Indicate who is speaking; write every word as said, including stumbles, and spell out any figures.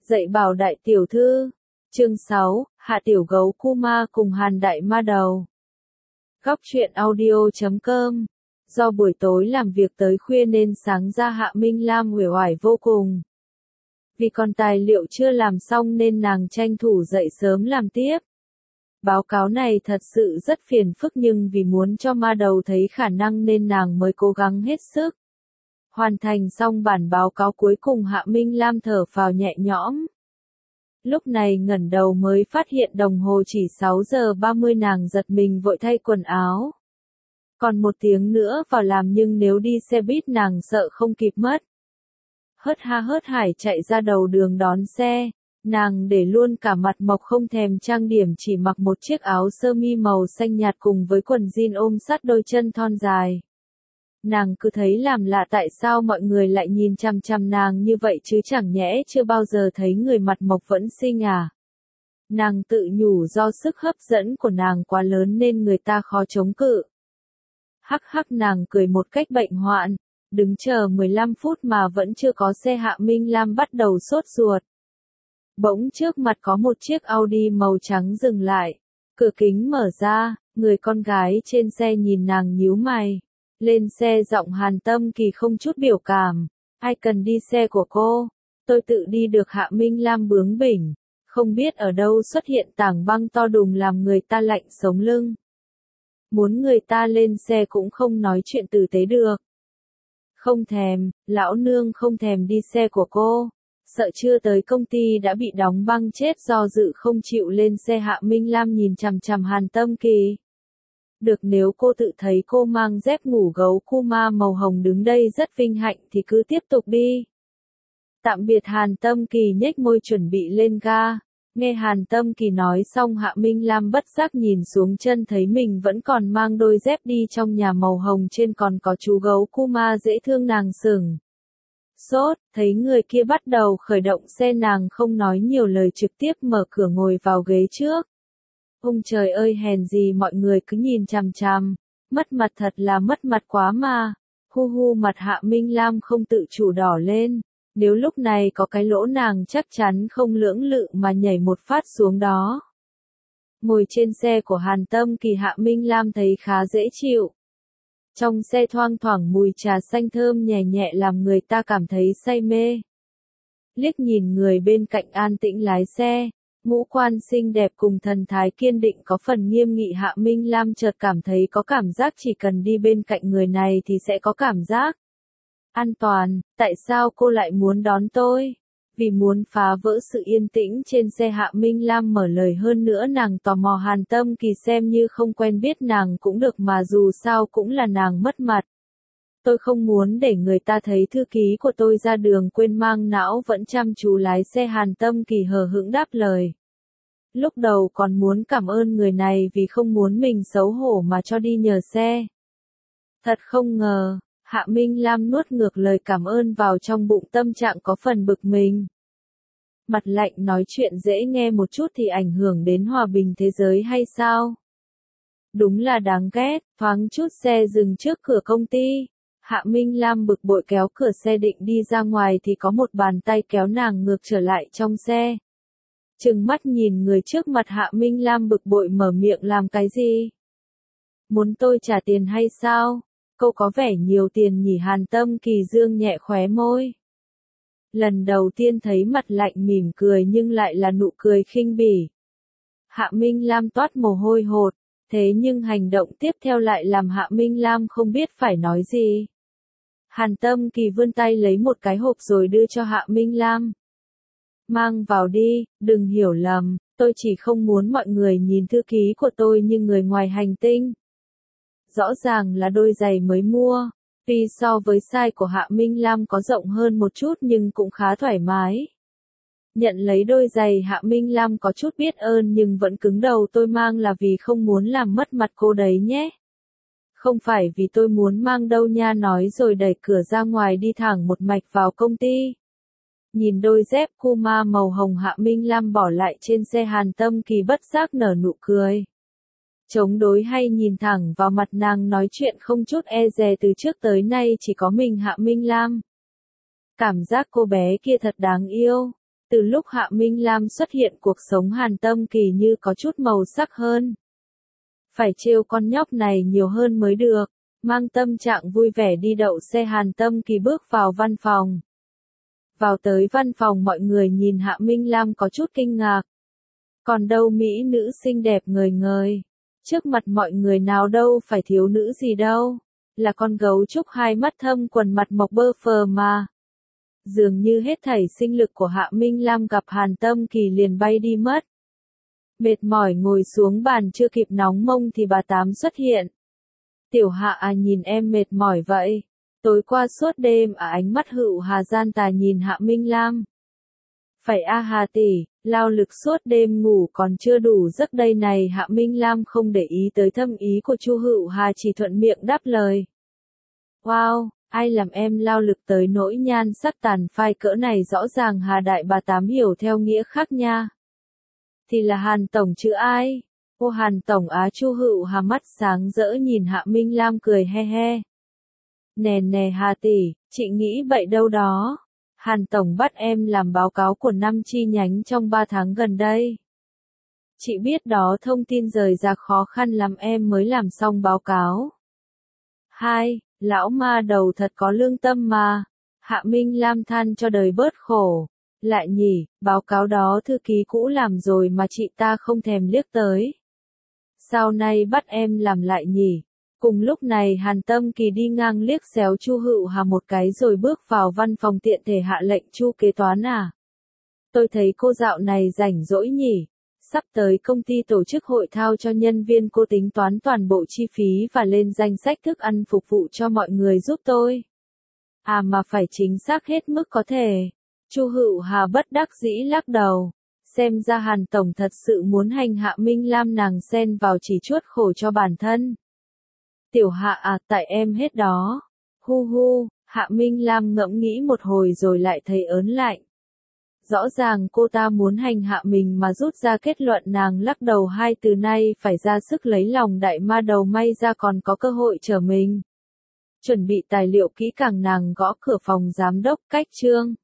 Speaker 1: Dạy bảo đại tiểu thư. Chương sáu, Hạ tiểu gấu Kuma cùng Hàn đại ma đầu. Góc truyện audio chấm com. Do buổi tối làm việc tới khuya nên sáng ra Hạ Minh Lam uể oải vô cùng. Vì còn tài liệu chưa làm xong nên nàng tranh thủ dậy sớm làm tiếp. Báo cáo này thật sự rất phiền phức nhưng vì muốn cho ma đầu thấy khả năng nên nàng mới cố gắng hết sức. Hoàn thành xong bản báo cáo cuối cùng Hạ Minh Lam thở phào nhẹ nhõm. Lúc này ngẩng đầu mới phát hiện đồng hồ chỉ sáu giờ ba mươi, nàng giật mình vội thay quần áo. Còn một tiếng nữa vào làm nhưng nếu đi xe buýt nàng sợ không kịp mất. Hớt ha hớt hải chạy ra đầu đường đón xe, nàng để luôn cả mặt mộc không thèm trang điểm, chỉ mặc một chiếc áo sơ mi màu xanh nhạt cùng với quần jean ôm sát đôi chân thon dài. Nàng cứ thấy làm lạ tại sao mọi người lại nhìn chằm chằm nàng như vậy chứ chẳng nhẽ chưa bao giờ thấy người mặt mộc vẫn xinh à. Nàng tự nhủ do sức hấp dẫn của nàng quá lớn nên người ta khó chống cự. Hắc hắc nàng cười một cách bệnh hoạn, đứng chờ mười lăm phút mà vẫn chưa có xe. Hạ Minh Lam bắt đầu sốt ruột. Bỗng trước mặt có một chiếc Audi màu trắng dừng lại, cửa kính mở ra, người con gái trên xe nhìn nàng nhíu mày. Lên xe giọng Hàn Tâm Kỳ không chút biểu cảm, ai cần đi xe của cô, tôi tự đi được. Hạ Minh Lam bướng bỉnh, không biết ở đâu xuất hiện tảng băng to đùng làm người ta lạnh sống lưng. Muốn người ta lên xe cũng không nói chuyện tử tế được. Không thèm, lão nương không thèm đi xe của cô, sợ chưa tới công ty đã bị đóng băng chết do dự không chịu lên xe. Hạ Minh Lam nhìn chằm chằm Hàn Tâm Kỳ. Được, nếu cô tự thấy cô mang dép ngủ gấu Kuma màu hồng đứng đây rất vinh hạnh thì cứ tiếp tục đi. Tạm biệt. Hàn Tâm Kỳ nhếch môi chuẩn bị lên ga. Nghe Hàn Tâm Kỳ nói xong Hạ Minh Lam bất giác nhìn xuống chân thấy mình vẫn còn mang đôi dép đi trong nhà màu hồng, trên còn có chú gấu Kuma dễ thương. Nàng sững sốt, thấy người kia bắt đầu khởi động xe, nàng không nói nhiều lời trực tiếp mở cửa ngồi vào ghế trước. Ông trời ơi, hèn gì mọi người cứ nhìn chằm chằm, mất mặt thật là mất mặt quá mà. Hu hu, mặt Hạ Minh Lam không tự chủ đỏ lên, nếu lúc này có cái lỗ nàng chắc chắn không lưỡng lự mà nhảy một phát xuống đó. Ngồi trên xe của Hàn Tâm Kỳ, Hạ Minh Lam thấy khá dễ chịu. Trong xe thoang thoảng mùi trà xanh thơm nhẹ nhẹ làm người ta cảm thấy say mê. Liếc nhìn người bên cạnh an tĩnh lái xe, ngũ quan xinh đẹp cùng thần thái kiên định có phần nghiêm nghị, Hạ Minh Lam chợt cảm thấy có cảm giác chỉ cần đi bên cạnh người này thì sẽ có cảm giác an toàn. Tại sao cô lại muốn đón tôi? Vì muốn phá vỡ sự yên tĩnh trên xe. Hạ Minh Lam mở lời, hơn nữa nàng tò mò Hàn Tâm Kỳ xem như không quen biết nàng cũng được mà dù sao cũng là nàng mất mặt. Tôi không muốn để người ta thấy thư ký của tôi ra đường quên mang não vẫn chăm chú lái xe. Hàn Tâm Kỳ hờ hững đáp lời. Lúc đầu còn muốn cảm ơn người này vì không muốn mình xấu hổ mà cho đi nhờ xe. Thật không ngờ, Hạ Minh Lam nuốt ngược lời cảm ơn vào trong bụng, tâm trạng có phần bực mình. Mặt lạnh nói chuyện dễ nghe một chút thì ảnh hưởng đến hòa bình thế giới hay sao? Đúng là đáng ghét. Thoáng chút xe dừng trước cửa công ty. Hạ Minh Lam bực bội kéo cửa xe định đi ra ngoài thì có một bàn tay kéo nàng ngược trở lại trong xe. Trừng mắt nhìn người trước mặt, Hạ Minh Lam bực bội mở miệng, làm cái gì? Muốn tôi trả tiền hay sao? Cô có vẻ nhiều tiền nhỉ? Hàn Tâm Kỳ dương nhẹ khóe môi. Lần đầu tiên thấy mặt lạnh mỉm cười nhưng lại là nụ cười khinh bỉ. Hạ Minh Lam toát mồ hôi hột, thế nhưng hành động tiếp theo lại làm Hạ Minh Lam không biết phải nói gì. Hàn Tâm Kỳ vươn tay lấy một cái hộp rồi đưa cho Hạ Minh Lam. Mang vào đi, đừng hiểu lầm, tôi chỉ không muốn mọi người nhìn thư ký của tôi như người ngoài hành tinh. Rõ ràng là đôi giày mới mua, tuy so với size của Hạ Minh Lam có rộng hơn một chút nhưng cũng khá thoải mái. Nhận lấy đôi giày, Hạ Minh Lam có chút biết ơn nhưng vẫn cứng đầu, tôi mang là vì không muốn làm mất mặt cô đấy nhé. Không phải vì tôi muốn mang đâu nha, nói rồi đẩy cửa ra ngoài đi thẳng một mạch vào công ty. Nhìn đôi dép Kuma màu hồng Hạ Minh Lam bỏ lại trên xe, Hàn Tâm Kỳ bất giác nở nụ cười. Chống đối hay nhìn thẳng vào mặt nàng nói chuyện không chút e dè, từ trước tới nay chỉ có mình Hạ Minh Lam. Cảm giác cô bé kia thật đáng yêu. Từ lúc Hạ Minh Lam xuất hiện cuộc sống Hàn Tâm Kỳ như có chút màu sắc hơn. Phải trêu con nhóc này nhiều hơn mới được. Mang tâm trạng vui vẻ đi đậu xe Hàn Tâm Kỳ bước vào văn phòng. Vào tới văn phòng mọi người nhìn Hạ Minh Lam có chút kinh ngạc. Còn đâu mỹ nữ xinh đẹp ngời ngời. Trước mặt mọi người nào đâu phải thiếu nữ gì đâu. Là con gấu trúc hai mắt thâm quần mặt mộc bơ phờ mà. Dường như hết thảy sinh lực của Hạ Minh Lam gặp Hàn Tâm Kỳ liền bay đi mất. Mệt mỏi ngồi xuống bàn chưa kịp nóng mông thì bà Tám xuất hiện. Tiểu Hạ à, nhìn em mệt mỏi vậy. Tối qua suốt đêm à, ánh mắt Hựu Hà gian tà nhìn Hạ Minh Lam. Phải a Hà tỷ, lao lực suốt đêm ngủ còn chưa đủ giấc đây này. Hạ Minh Lam không để ý tới thâm ý của Chu Hựu Hà, chỉ thuận miệng đáp lời. Wow, ai làm em lao lực tới nỗi nhan sắc tàn phai cỡ này, rõ ràng Hà đại bà Tám hiểu theo nghĩa khác nha. Thì là Hàn tổng chứ ai? Ô Hàn tổng á. Chu Hựu Hà mắt sáng rỡ nhìn Hạ Minh Lam cười he he. Nè nè Hà tỷ, chị nghĩ bậy đâu đó. Hàn tổng bắt em làm báo cáo của năm chi nhánh trong ba tháng gần đây. Chị biết đó, thông tin rời ra khó khăn lắm em mới làm xong báo cáo. Hai, lão ma đầu thật có lương tâm mà. Hạ Minh Lam than cho đời bớt khổ. Lại nhỉ, báo cáo đó thư ký cũ làm rồi mà chị ta không thèm liếc tới. Sao nay bắt em làm lại nhỉ? Cùng lúc này Hàn Tâm Kỳ đi ngang liếc xéo Chu Hựu Hà một cái rồi bước vào văn phòng tiện thể hạ lệnh. Chu kế toán à? Tôi thấy cô dạo này rảnh rỗi nhỉ? Sắp tới công ty tổ chức hội thao cho nhân viên, cô tính toán toàn bộ chi phí và lên danh sách thức ăn phục vụ cho mọi người giúp tôi. À mà phải chính xác hết mức có thể. Chu Hựu Hà bất đắc dĩ lắc đầu. Xem ra Hàn tổng thật sự muốn hành Hạ Minh Lam nàng xen vào chỉ chuốt khổ cho bản thân. Tiểu Hạ à, tại em hết đó. Hu hu, Hạ Minh Lam ngẫm nghĩ một hồi rồi lại thấy ớn lạnh. Rõ ràng cô ta muốn hành hạ mình mà rút ra kết luận. Nàng lắc đầu, hai từ nay phải ra sức lấy lòng đại ma đầu, may ra còn có cơ hội trở mình. Chuẩn bị tài liệu kỹ càng, nàng gõ cửa phòng giám đốc. Cách chương